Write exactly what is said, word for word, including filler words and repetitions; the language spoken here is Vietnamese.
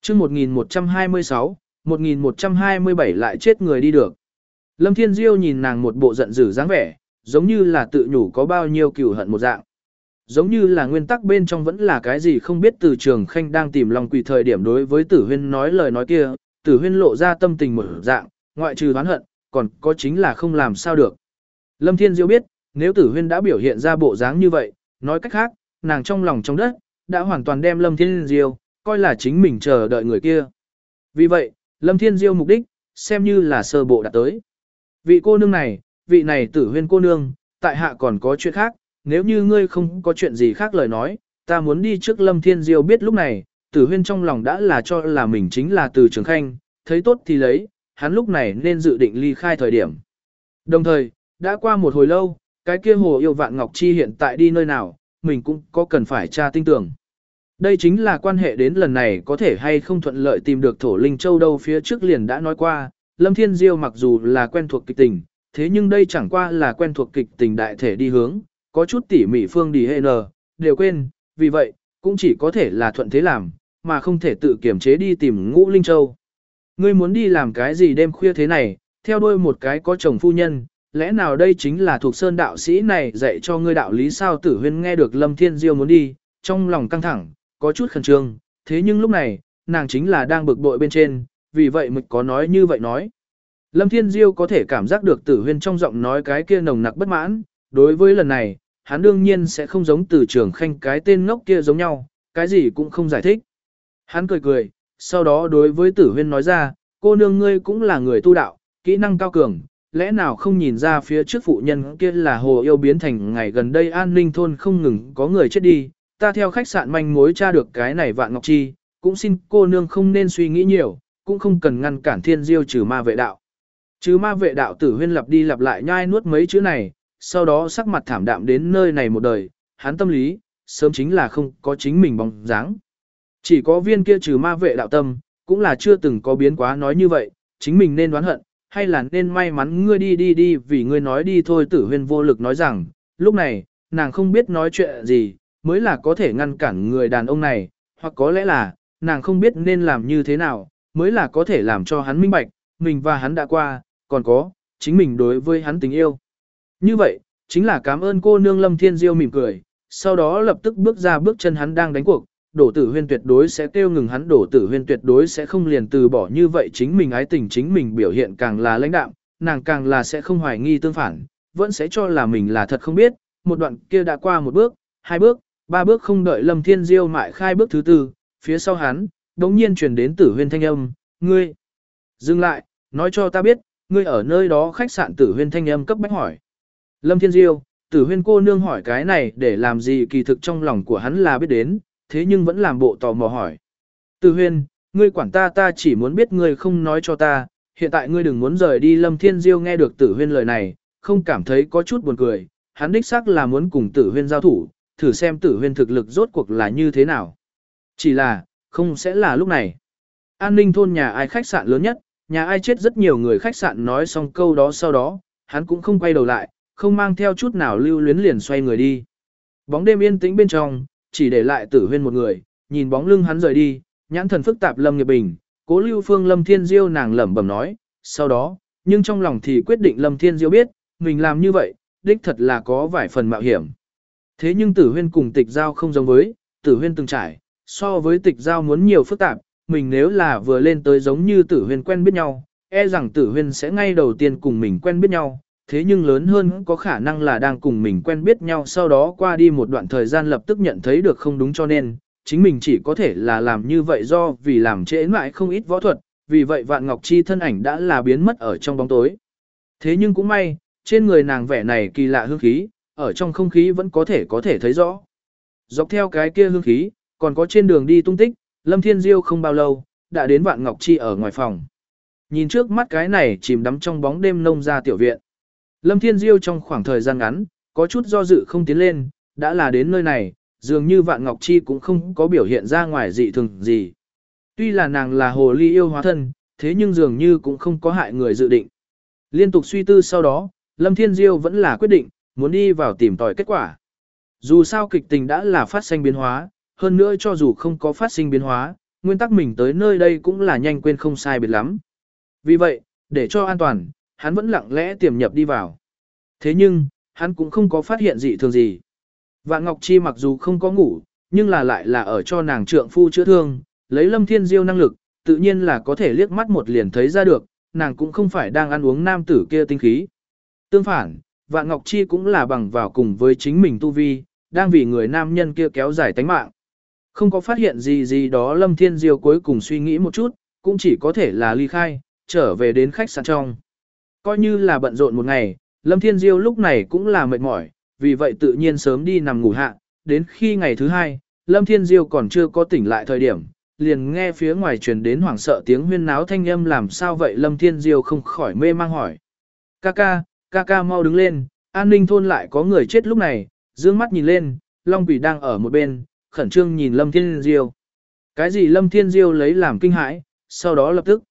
chương một nghìn một trăm hai mươi sáu, một nghìn một trăm hai mươi bảy lại chết người đi được. Lâm Thiên Diêu nhìn nàng một bộ giận dữ dáng vẻ, giống như là tự nhủ có bao nhiêu cừu hận một dạng. Giống như là nguyên tắc bên trong vẫn là cái gì không biết. Từ Trường Khanh đang tìm Long Quỷ thời điểm đối với Tử Huyên nói lời nói kia, Tử Huyên lộ ra tâm tình một dạng, ngoại trừ oán hận, còn có chính là không làm sao được. Lâm Thiên Diêu biết, nếu Tử Huyên đã biểu hiện ra bộ dáng như vậy, nói cách khác, nàng trong lòng trong đất, đã hoàn toàn đem Lâm Thiên Diêu coi là chính mình chờ đợi người kia. Vì vậy, Lâm Thiên Diêu mục đích, xem như là sơ bộ đạt tới. Vị cô nương này, vị này Tử Huyên cô nương, tại hạ còn có chuyện khác, nếu như ngươi không có chuyện gì khác lời nói, ta muốn đi trước. Lâm Thiên Diêu biết lúc này, Tử Huyên trong lòng đã là cho là mình chính là Từ Trường Khanh, thấy tốt thì lấy, hắn lúc này nên dự định ly khai thời điểm. Đồng thời, đã qua một hồi lâu, cái kia hồ yêu Vạn Ngọc Chi hiện tại đi nơi nào, mình cũng có cần phải tra tinh tưởng. Đây chính là quan hệ đến lần này có thể hay không thuận lợi tìm được Thổ Linh Châu đâu. Phía trước liền đã nói qua, Lâm Thiên Diêu mặc dù là quen thuộc kịch tình, thế nhưng đây chẳng qua là quen thuộc kịch tình đại thể đi hướng, có chút tỉ mỉ phương đi hệ nờ, đều quên, vì vậy, cũng chỉ có thể là thuận thế làm, mà không thể tự kiểm chế đi tìm Ngũ Linh Châu. Ngươi muốn đi làm cái gì đêm khuya thế này, theo đuôi một cái có chồng phu nhân, lẽ nào đây chính là thuộc sơn đạo sĩ này dạy cho ngươi đạo lý sao? Tử Huyên nghe được Lâm Thiên Diêu muốn đi, trong lòng căng thẳng, có chút khẩn trương, thế nhưng lúc này, nàng chính là đang bực bội bên trên, vì vậy mới có nói như vậy nói. Lâm Thiên Diêu có thể cảm giác được Tử Huyên trong giọng nói cái kia nồng nặc bất mãn, đối với lần này, hắn đương nhiên sẽ không giống Từ Trường Khanh cái tên ngốc kia giống nhau, cái gì cũng không giải thích. Hắn cười cười, sau đó đối với Tử Huyên nói ra, cô nương ngươi cũng là người tu đạo, kỹ năng cao cường, lẽ nào không nhìn ra phía trước phụ nhân kia là hồ yêu biến thành ngày gần đây An Ninh thôn không ngừng có người chết đi, ta theo khách sạn manh mối tra được cái này Vạn Ngọc Chi, cũng xin cô nương không nên suy nghĩ nhiều, cũng không cần ngăn cản Thiên Diêu trừ ma vệ đạo. Trừ ma vệ đạo. Tử Huyên lặp đi lặp lại nhai nuốt mấy chữ này, sau đó sắc mặt thảm đạm đến nơi này một đời, hắn tâm lý, sớm chính là không có chính mình bóng dáng. Chỉ có viên kia trừ ma vệ đạo tâm, cũng là chưa từng có biến quá nói như vậy, chính mình nên đoán hận, hay là nên may mắn ngươi đi đi đi vì ngươi nói đi thôi. Tử Huyên vô lực nói rằng, lúc này, nàng không biết nói chuyện gì, mới là có thể ngăn cản người đàn ông này, hoặc có lẽ là, nàng không biết nên làm như thế nào, mới là có thể làm cho hắn minh bạch, mình và hắn đã qua, còn có, chính mình đối với hắn tình yêu. Như vậy, chính là cảm ơn cô nương. Lâm Thiên Diêu mỉm cười, sau đó lập tức bước ra bước chân. Hắn đang đánh cuộc, Đỗ Tử Huyên tuyệt đối sẽ kêu ngừng hắn, Đỗ Tử Huyên tuyệt đối sẽ không liền từ bỏ như vậy. Chính mình ái tình, chính mình biểu hiện càng là lãnh đạm, nàng càng là sẽ không hoài nghi, tương phản, vẫn sẽ cho là mình là thật không biết. Một đoạn kia đã qua một bước, hai bước, ba bước, không đợi Lâm Thiên Diêu mại khai bước thứ tư, phía sau hắn, đống nhiên truyền đến Tử Huyên thanh âm, ngươi, dừng lại, nói cho ta biết, ngươi ở nơi đó khách sạn. Tử Huyên thanh âm cấp bách hỏi. Lâm Thiên Diêu, Tử Huyên cô nương hỏi cái này để làm gì? Kỳ thực trong lòng của hắn là biết đến, thế nhưng vẫn làm bộ tò mò hỏi. Tử Huyên, ngươi quản ta, ta chỉ muốn biết, ngươi không nói cho ta, hiện tại ngươi đừng muốn rời đi. Lâm Thiên Diêu nghe được Tử Huyên lời này, không cảm thấy có chút buồn cười, hắn đích xác là muốn cùng Tử Huyên giao thủ, thử xem Tử Huyên thực lực rốt cuộc là như thế nào. Chỉ là, không sẽ là lúc này. An Ninh thôn nhà ai khách sạn lớn nhất, nhà ai chết rất nhiều người. Khách sạn nói xong câu đó sau đó, hắn cũng không quay đầu lại, không mang theo chút nào lưu luyến liền xoay người đi. Bóng đêm yên tĩnh bên trong, chỉ để lại Tử Huyên một người, nhìn bóng lưng hắn rời đi, nhãn thần phức tạp. Lâm Nghiệp Bình, Cố Lưu Phương, Lâm Thiên Diêu, nàng lẩm bẩm nói, sau đó, nhưng trong lòng thì quyết định Lâm Thiên Diêu biết, mình làm như vậy, đích thật là có vài phần mạo hiểm. Thế nhưng Tử Huyên cùng Tịch Giao không giống với, Tử Huyên từng trải, so với Tịch Giao muốn nhiều phức tạp, mình nếu là vừa lên tới giống như Tử Huyên quen biết nhau, e rằng Tử Huyên sẽ ngay đầu tiên cùng mình quen biết nhau, thế nhưng lớn hơn có khả năng là đang cùng mình quen biết nhau, sau đó qua đi một đoạn thời gian lập tức nhận thấy được không đúng, cho nên, chính mình chỉ có thể là làm như vậy do vì làm trễ mãi không ít võ thuật, vì vậy Vạn Ngọc Chi thân ảnh đã là biến mất ở trong bóng tối. Thế nhưng cũng may, trên người nàng vẻ này kỳ lạ hương khí, ở trong không khí vẫn có thể có thể thấy rõ. Dọc theo cái kia hương khí, còn có trên đường đi tung tích, Lâm Thiên Diêu không bao lâu, đã đến Vạn Ngọc Chi ở ngoài phòng. Nhìn trước mắt cái này chìm đắm trong bóng đêm nông gia tiểu viện. Lâm Thiên Diêu trong khoảng thời gian ngắn, có chút do dự không tiến lên, đã là đến nơi này, dường như Vạn Ngọc Chi cũng không có biểu hiện ra ngoài dị thường gì. Tuy là nàng là hồ ly yêu hóa thân, thế nhưng dường như cũng không có hại người dự định. Liên tục suy tư sau đó, Lâm Thiên Diêu vẫn là quyết định, muốn đi vào tìm tòi kết quả. Dù sao kịch tình đã là phát sinh biến hóa, hơn nữa cho dù không có phát sinh biến hóa, nguyên tắc mình tới nơi đây cũng là nhanh quên không sai biệt lắm. Vì vậy, để cho an toàn, hắn vẫn lặng lẽ tiềm nhập đi vào. Thế nhưng, hắn cũng không có phát hiện gì thường gì. Vạn Ngọc Chi mặc dù không có ngủ, nhưng là lại là ở cho nàng trượng phu chữa thương, lấy Lâm Thiên Diêu năng lực, tự nhiên là có thể liếc mắt một liền thấy ra được, nàng cũng không phải đang ăn uống nam tử kia tinh khí. Tương phản, Vạn Ngọc Chi cũng là bằng vào cùng với chính mình tu vi, đang vì người nam nhân kia kéo dài tánh mạng. Không có phát hiện gì gì đó Lâm Thiên Diêu cuối cùng suy nghĩ một chút, cũng chỉ có thể là ly khai, trở về đến khách sạn trong. Coi như là bận rộn một ngày, Lâm Thiên Diêu lúc này cũng là mệt mỏi, vì vậy tự nhiên sớm đi nằm ngủ hạ, đến khi ngày thứ hai, Lâm Thiên Diêu còn chưa có tỉnh lại thời điểm, liền nghe phía ngoài truyền đến hoảng sợ tiếng huyên náo thanh âm làm sao vậy Lâm Thiên Diêu không khỏi mê mang hỏi. Kaka, Kaka mau đứng lên, an ninh thôn lại có người chết lúc này, dương mắt nhìn lên, Long Quỷ đang ở một bên, khẩn trương nhìn Lâm Thiên Diêu. Cái gì Lâm Thiên Diêu lấy làm kinh hãi, sau đó lập tức